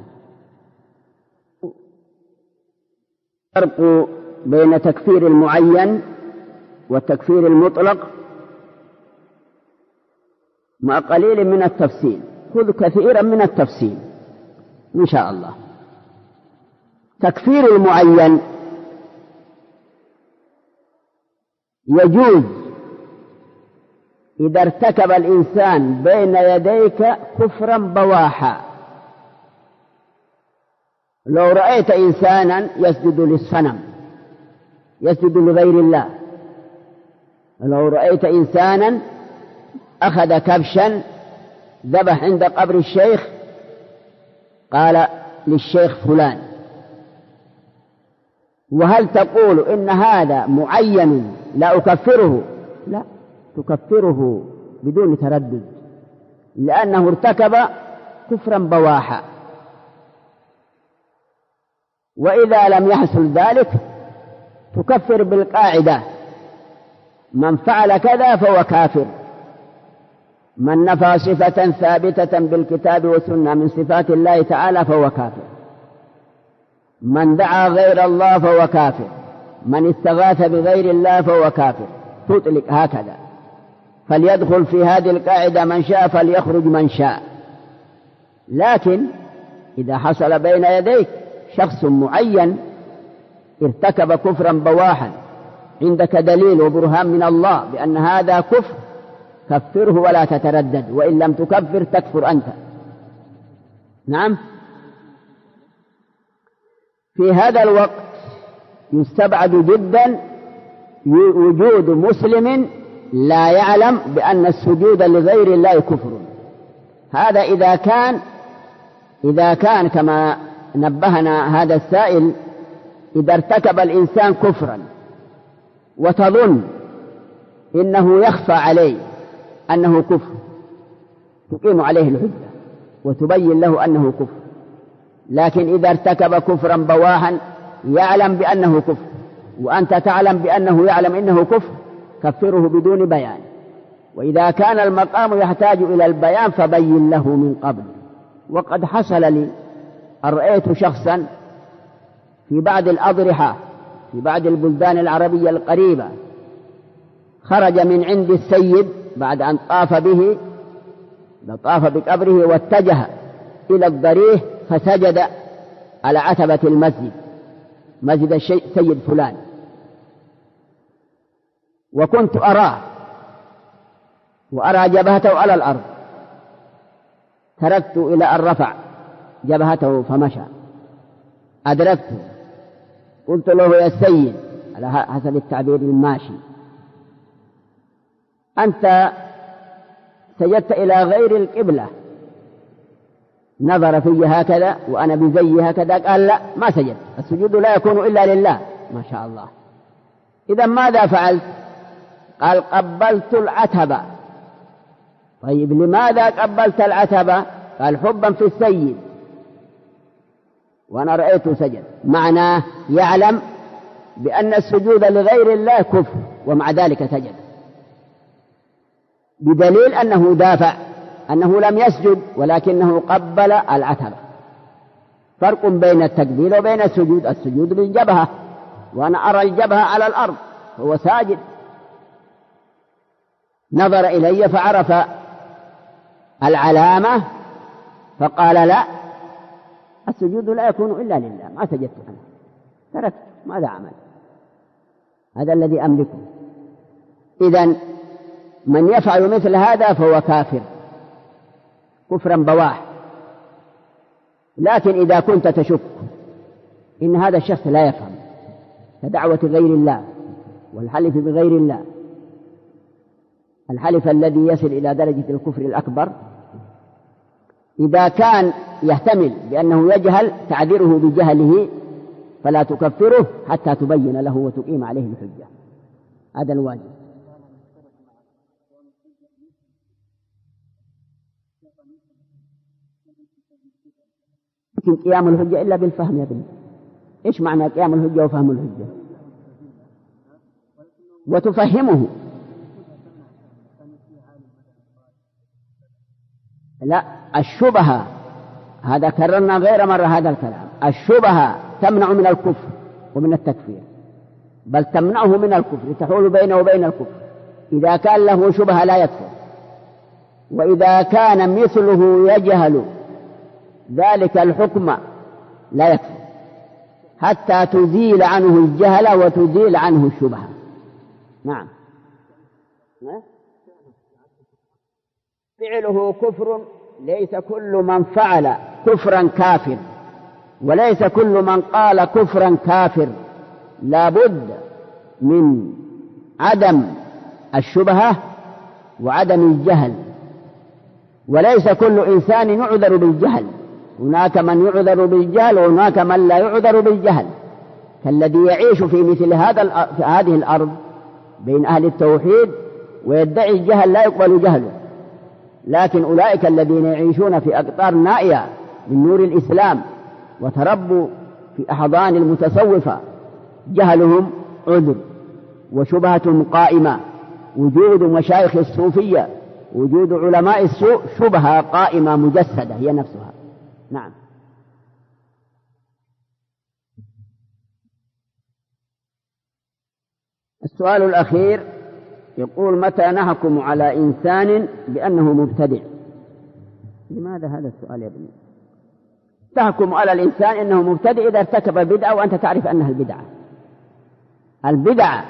الفرق بين تكفير المعين والتكفير المطلق مع قليل من التفصيل، خذ كثيرا من التفصيل إن شاء الله. تكفير المعين يجوز إذا ارتكب الإنسان بين يديك كفرا بواحا، لو رأيت إنسانا يسجد للصنم، يسجد لغير الله، لو رأيت إنسانا أخذ كبشا ذبح عند قبر الشيخ قال للشيخ فلان، وهل تقول إن هذا معين لا أكفره؟ لا، تكفره بدون تردد، لأنه ارتكب كفرا بواحا. وإذا لم يحصل ذلك تكفر بالقاعدة: من فعل كذا فهو كافر، من نفى صفة ثابتة بالكتاب والسنة من صفات الله تعالى فهو كافر، من دعا غير الله فهو كافر، من استغاث بغير الله فهو كافر، تطلق هكذا. فليدخل في هذه القاعدة من شاء فليخرج من شاء. لكن إذا حصل بين يديك شخص معين ارتكب كفرا بواحا، عندك دليل وبرهان من الله بأن هذا كفر، كفره ولا تتردد، وإن لم تكفر تكفر أنت. نعم. في هذا الوقت يستبعد جدا وجود مسلم لا يعلم بأن السجود لغير الله كفر. هذا إذا كان كما نبهنا هذا السائل، إذا ارتكب الإنسان كفرا وتظن إنه يخفى عليه أنه كفر، تقيم عليه الحجة وتبين له أنه كفر. لكن إذا ارتكب كفرا بواحا يعلم بأنه كفر وأنت تعلم بأنه يعلم إنه كفر، كفره بدون بيان. وإذا كان المقام يحتاج إلى البيان فبين له من قبل. وقد حصل لي أن رأيت شخصا في بعض الأضرحة في بعض البلدان العربية القريبة خرج من عند السيد بعد أن طاف بقبره واتجه إلى الضريح فسجد على عتبة المسجد، مسجد السيد فلان، وكنت أراه وأرى جبهته على الأرض، تركت إلى أن رفع جبهته فمشى، أدركته قلت له: يا سيد، على حسب التعبير الماشي، أنت سجدت إلى غير القبلة. نظر في هكذا وأنا بزي هكذا، قال: لا، ما سجد، السجود لا يكون إلا لله. ما شاء الله. إذا ماذا فعلت؟ قال: قبلت العتبة. طيب لماذا قبلت العتبة؟ قال: حبا في السيد، وأنا رأيته سجد. معناه يعلم بأن السجود لغير الله كفر، ومع ذلك سجد، بدليل أنه دافع، أنه لم يسجد ولكنه قبل العتبة. فرق بين التقبيل وبين السجود. السجود بالجبهة، وأنا أرى الجبهة على الأرض، هو ساجد. نظر إلي فعرف العلامة فقال: لا، السجود لا يكون إلا لله، ما سجدت أنا، تركت. ماذا عمل؟ هذا الذي أملكه. إذن من يفعل مثل هذا فهو كافر كفرا بواح. لكن إذا كنت تشك إن هذا الشخص لا يفهم كدعوة غير الله والحلف بغير الله، الحلف الذي يصل إلى درجة الكفر الأكبر، إذا كان يحتمل بأنه يجهل تعذره بجهله فلا تكفره حتى تبين له وتقيم عليه الحجة. هذا الواجب. لكن قيام الحجة إلا بالفهم يا بني. إيش معنى قيام الحجة وفهم الحجة؟ وتفهمه. لا، الشبهة هذا كررنا غير مرة هذا الكلام، الشبهة تمنع من الكفر ومن التكفير، بل تمنعه من الكفر، تحول بينه وبين الكفر. إذا كان له شبهة لا يكفر، وإذا كان مثله يجهل ذلك الحكم لا يكفر حتى تزيل عنه الجهل وتزيل عنه الشبهة. نعم. فعله كفر، ليس كل من فعل كفرا كافر، وليس كل من قال كفرا كافر، لا بد من عدم الشبهة وعدم الجهل. وليس كل إنسان يعذر بالجهل، هناك من يعذر بالجهل وهناك من لا يعذر بالجهل، كالذي يعيش في مثل هذه الأرض بين أهل التوحيد ويدعي الجهل لا يقبل جهله. لكن أولئك الذين يعيشون في أقطار نائية من نور الإسلام وتربوا في أحضان المتصوفة جهلهم عذر وشبهتهم قائمة. وجود مشايخ الصوفية، وجود علماء السوء شبهة قائمة مجسدة هي نفسها. نعم. السؤال الأخير يقول: متى نحكم على إنسان بأنه مبتدع؟ لماذا هذا السؤال يا ابني؟ تحكم على الإنسان أنه مبتدع إذا ارتكب بدعة وأنت تعرف أنها البدعة. البدعة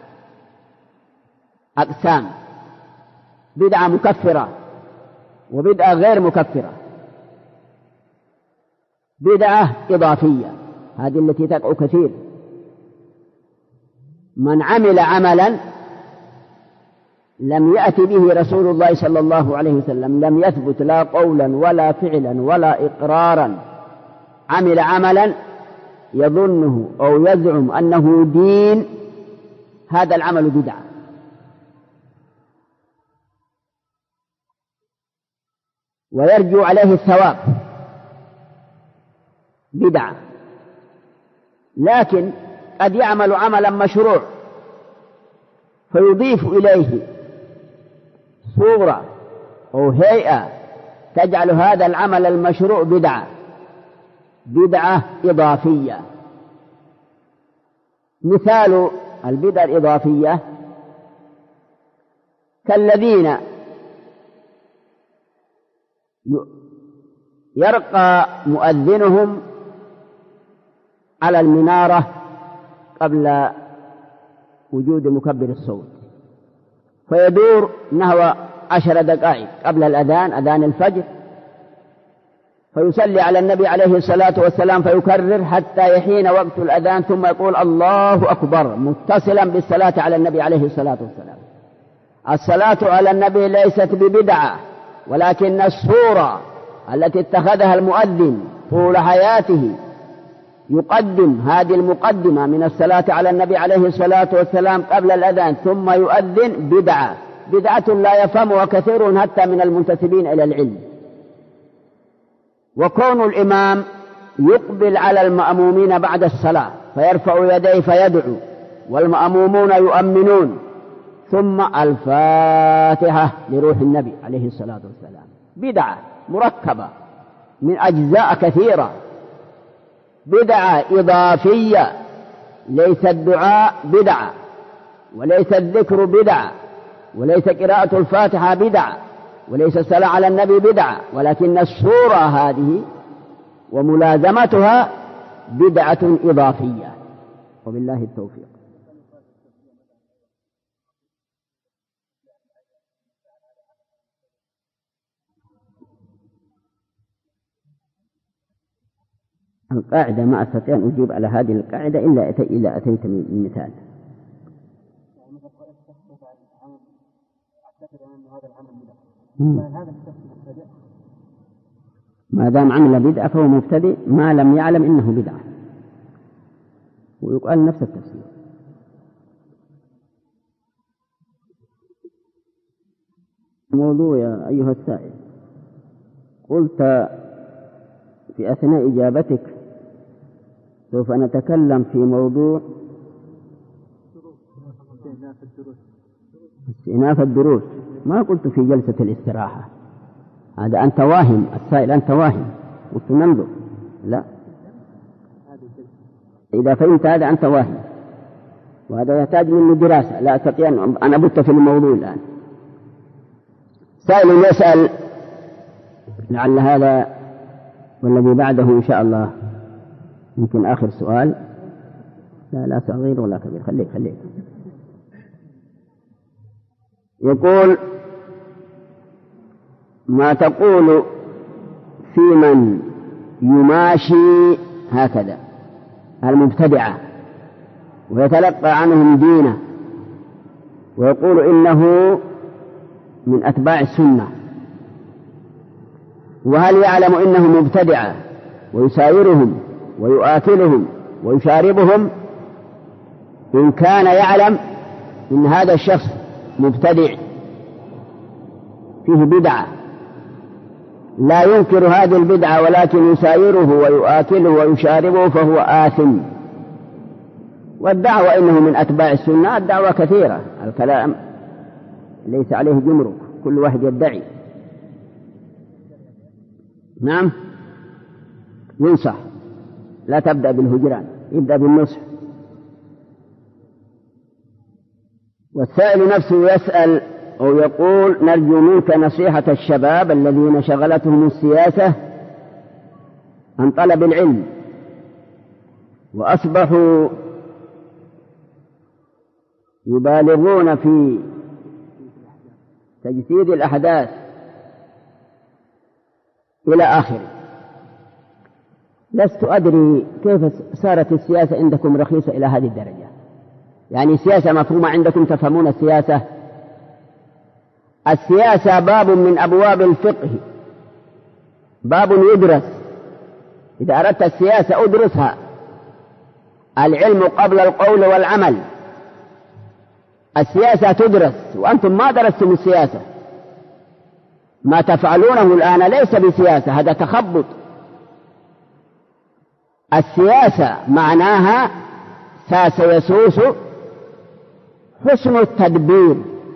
أقسام: بدعة مكفرة وبدعة غير مكفرة. بدعة إضافية هذه التي تقع كثير، من عمل عملا لم يأتي به رسول الله صلى الله عليه وسلم، لم يثبت لا قولا ولا فعلا ولا إقرارا، عمل عملا يظنه أو يزعم أنه دين، هذا العمل بدعة. ويرجو عليه الثواب، بدعة. لكن قد يعمل عملا مشروع فيضيف إليه صورة أو هيئة تجعل هذا العمل المشروع بدعة، بدعة إضافية. مثال البدعة الإضافية كالذين يرقى مؤذنهم على المنارة قبل وجود مكبر الصوت، فيدور نحو 10 دقائق قبل الأذان، أذان الفجر، فيصلي على النبي عليه الصلاة والسلام فيكرر حتى يحين وقت الأذان، ثم يقول الله أكبر متصلا بالصلاة على النبي عليه الصلاة والسلام. الصلاة على النبي ليست ببدعة، ولكن الصورة التي اتخذها المؤذن طول حياته يقدم هذه المقدمة من الصلاة على النبي عليه الصلاة والسلام قبل الأذان ثم يؤذن، بدعة، بدعة لا يفهمها كثير حتى من المنتسبين إلى العلم. وكون الإمام يقبل على المأمومين بعد الصلاة فيرفع يديه فيدعو والمأمومون يؤمنون، ثم الفاتحة لروح النبي عليه الصلاة والسلام، بدعة مركبة من أجزاء كثيرة، بدعة إضافية. ليس الدعاء بدعة، وليس الذكر بدعة، وليس قراءة الفاتحة بدعة، وليس الصلاة على النبي بدعة، ولكن الصورة هذه وملازمتها بدعة إضافية. وبالله التوفيق. القاعدة ما أستطيع أن أجيب على هذه القاعدة إلا أتيت من مثال. ما دام عمل بدعة فهو مبتدئ ما لم يعلم إنه بدعة، ويقال نفس التفسير. موضوع يا أيها السائل، قلت في أثناء إجابتك سوف نتكلم في موضوع استئناف الدروس، ما قلت في جلسة الاستراحة. هذا أنت واهم، السائل أنت واهم، قلت ننظر. لا، إذا فهمت هذا أنت واهم، وهذا يحتاج مني دراسة، لا أستطيع أن أبت في الموضوع الآن. سائل يسأل، لعل هذا والذي بعده إن شاء الله يمكن آخر سؤال. لا صغير ولا كبير، خليك. يقول: ما تقول في من يماشي هكذا المبتدعة ويتلقى عنهم دينه ويقول إنه من أتباع السنة، وهل يعلم إنه مبتدعة ويسايرهم ويؤكلهم ويشاربهم؟ إن كان يعلم إن هذا الشخص مبتدع فيه بدعة لا ينكر هذه البدعة ولكن يسايره ويؤكله ويشاربه فهو آثم. والدعوة إنه من أتباع السنة الدعوة كثيرة، الكلام ليس عليه جمرك، كل واحد يدعي. نعم، ينصح، لا تبدأ بالهجران، يبدأ بالنصح. والسائل نفسه يسأل أو يقول: نرجو منك نصيحة الشباب الذين شغلتهم السياسة عن طلب العلم وأصبحوا يبالغون في تجسيد الأحداث إلى آخره. لست أدري كيف صارت السياسة عندكم رخيصة إلى هذه الدرجة، يعني سياسة مفهومة عندكم، تفهمون السياسة. السياسة باب من أبواب الفقه، باب يدرس. إذا أردت السياسة أدرسها، العلم قبل القول والعمل. السياسة تدرس، وأنتم ما درستم السياسة. ما تفعلونه الآن ليس بسياسة، هذا تخبط. السياسة معناها ساس يسوس، حسن التدبير.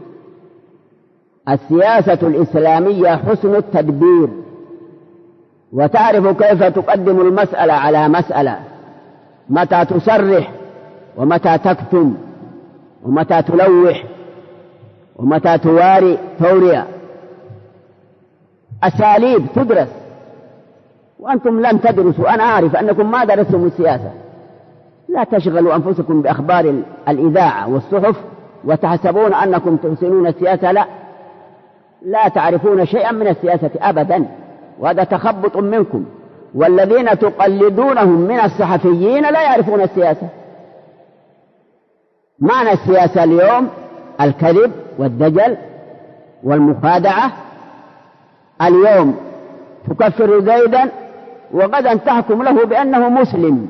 السياسة الإسلامية حسن التدبير، وتعرف كيف تقدم المسألة على مسألة، متى تصرح ومتى تكتم ومتى تلوح ومتى تواري تورية. أساليب تدرس، وأنتم لم تدرسوا. أنا أعرف أنكم ما درستم السياسة. لا تشغلوا أنفسكم بأخبار الإذاعة والصحف وتحسبون أنكم تحسنون السياسة. لا تعرفون شيئا من السياسة أبدا، وهذا تخبط منكم. والذين تقلدونهم من الصحفيين لا يعرفون السياسة. معنى السياسة اليوم الكذب والدجل والمخادعة. اليوم تكفر زيدا وغدا تحكم له بأنه مسلم.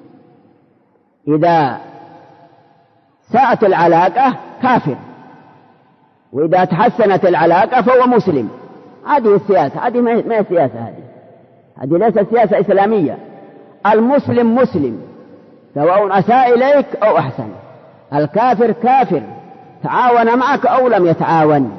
إذا ساءت العلاقة كافر، وإذا تحسنت العلاقة فهو مسلم. هذه السياسة، هذه ما هي سياسة، هذه ليست سياسة إسلامية. المسلم مسلم سواء أساء إليك أو أحسن. الكافر كافر، تعاون معك أو لم يتعاون.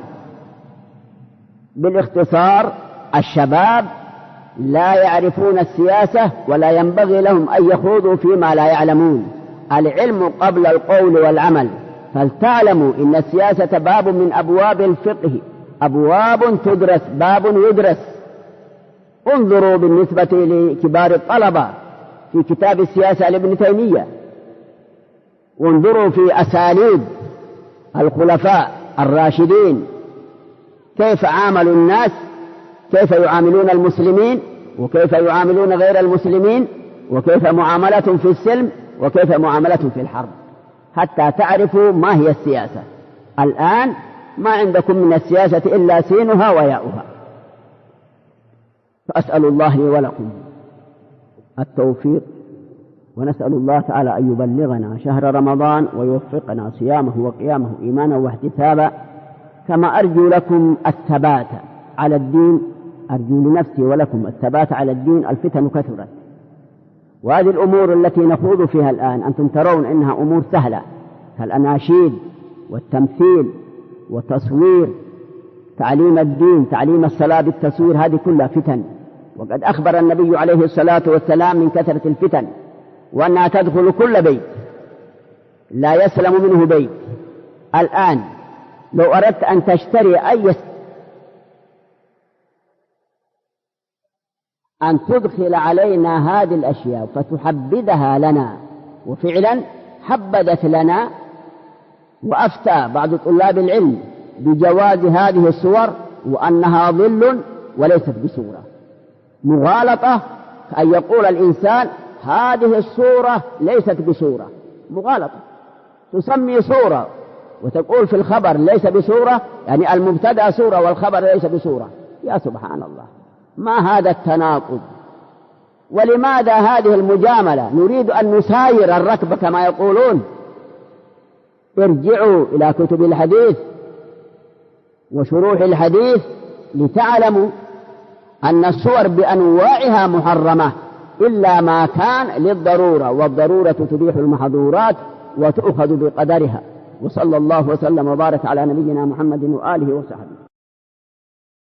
بالاختصار، الشباب لا يعرفون السياسة ولا ينبغي لهم أن يخوضوا فيما لا يعلمون. العلم قبل القول والعمل. فلتعلموا إن السياسة باب من أبواب الفقه، أبواب تدرس، باب يدرس. انظروا بالنسبة لكبار الطلبة في كتاب السياسة لابن تيمية، وانظروا في أساليب الخلفاء الراشدين كيف عاملوا الناس، كيف يعاملون المسلمين وكيف يعاملون غير المسلمين، وكيف معاملتهم في السلم وكيف معاملتهم في الحرب، حتى تعرفوا ما هي السياسة. الآن ما عندكم من السياسة إلا سينها وياؤها. فأسأل الله لي ولكم التوفيق، ونسأل الله تعالى أن يبلغنا شهر رمضان ويوفقنا صيامه وقيامه إيمانا واحتسابا، كما أرجو لكم الثبات على الدين، أرجو لنفسي ولكم الثبات على الدين. الفتن كثرت، وهذه الأمور التي نخوض فيها الآن أنتم ترون إنها أمور سهلة، كالأناشيد والتمثيل والتصوير، تعليم الدين، تعليم الصلاة بالتصوير، هذه كلها فتن. وقد أخبر النبي عليه الصلاة والسلام من كثرة الفتن، وأنها تدخل كل بيت لا يسلم منه بيت. الآن لو أردت أن تشتري أن تدخل علينا هذه الأشياء فتحبذها لنا، وفعلا حبذت لنا، وأفتى بعض طلاب العلم بجواز هذه الصور وأنها ظل وليست بصورة، مغالطة، أن يقول الإنسان هذه الصورة ليست بصورة، مغالطة، تسمي صورة وتقول في الخبر ليس بصورة، يعني المبتدأ صورة والخبر ليس بصورة. يا سبحان الله، ما هذا التناقض؟ ولماذا هذه المجاملة؟ نريد أن نساير الركب كما يقولون. ارجعوا إلى كتب الحديث وشروح الحديث لتعلموا أن الصور بأنواعها محرمة إلا ما كان للضرورة، والضرورة تبيح المحظورات وتؤخذ بقدرها. وصلى الله وسلم وبارك على نبينا محمد وآله وصحبه.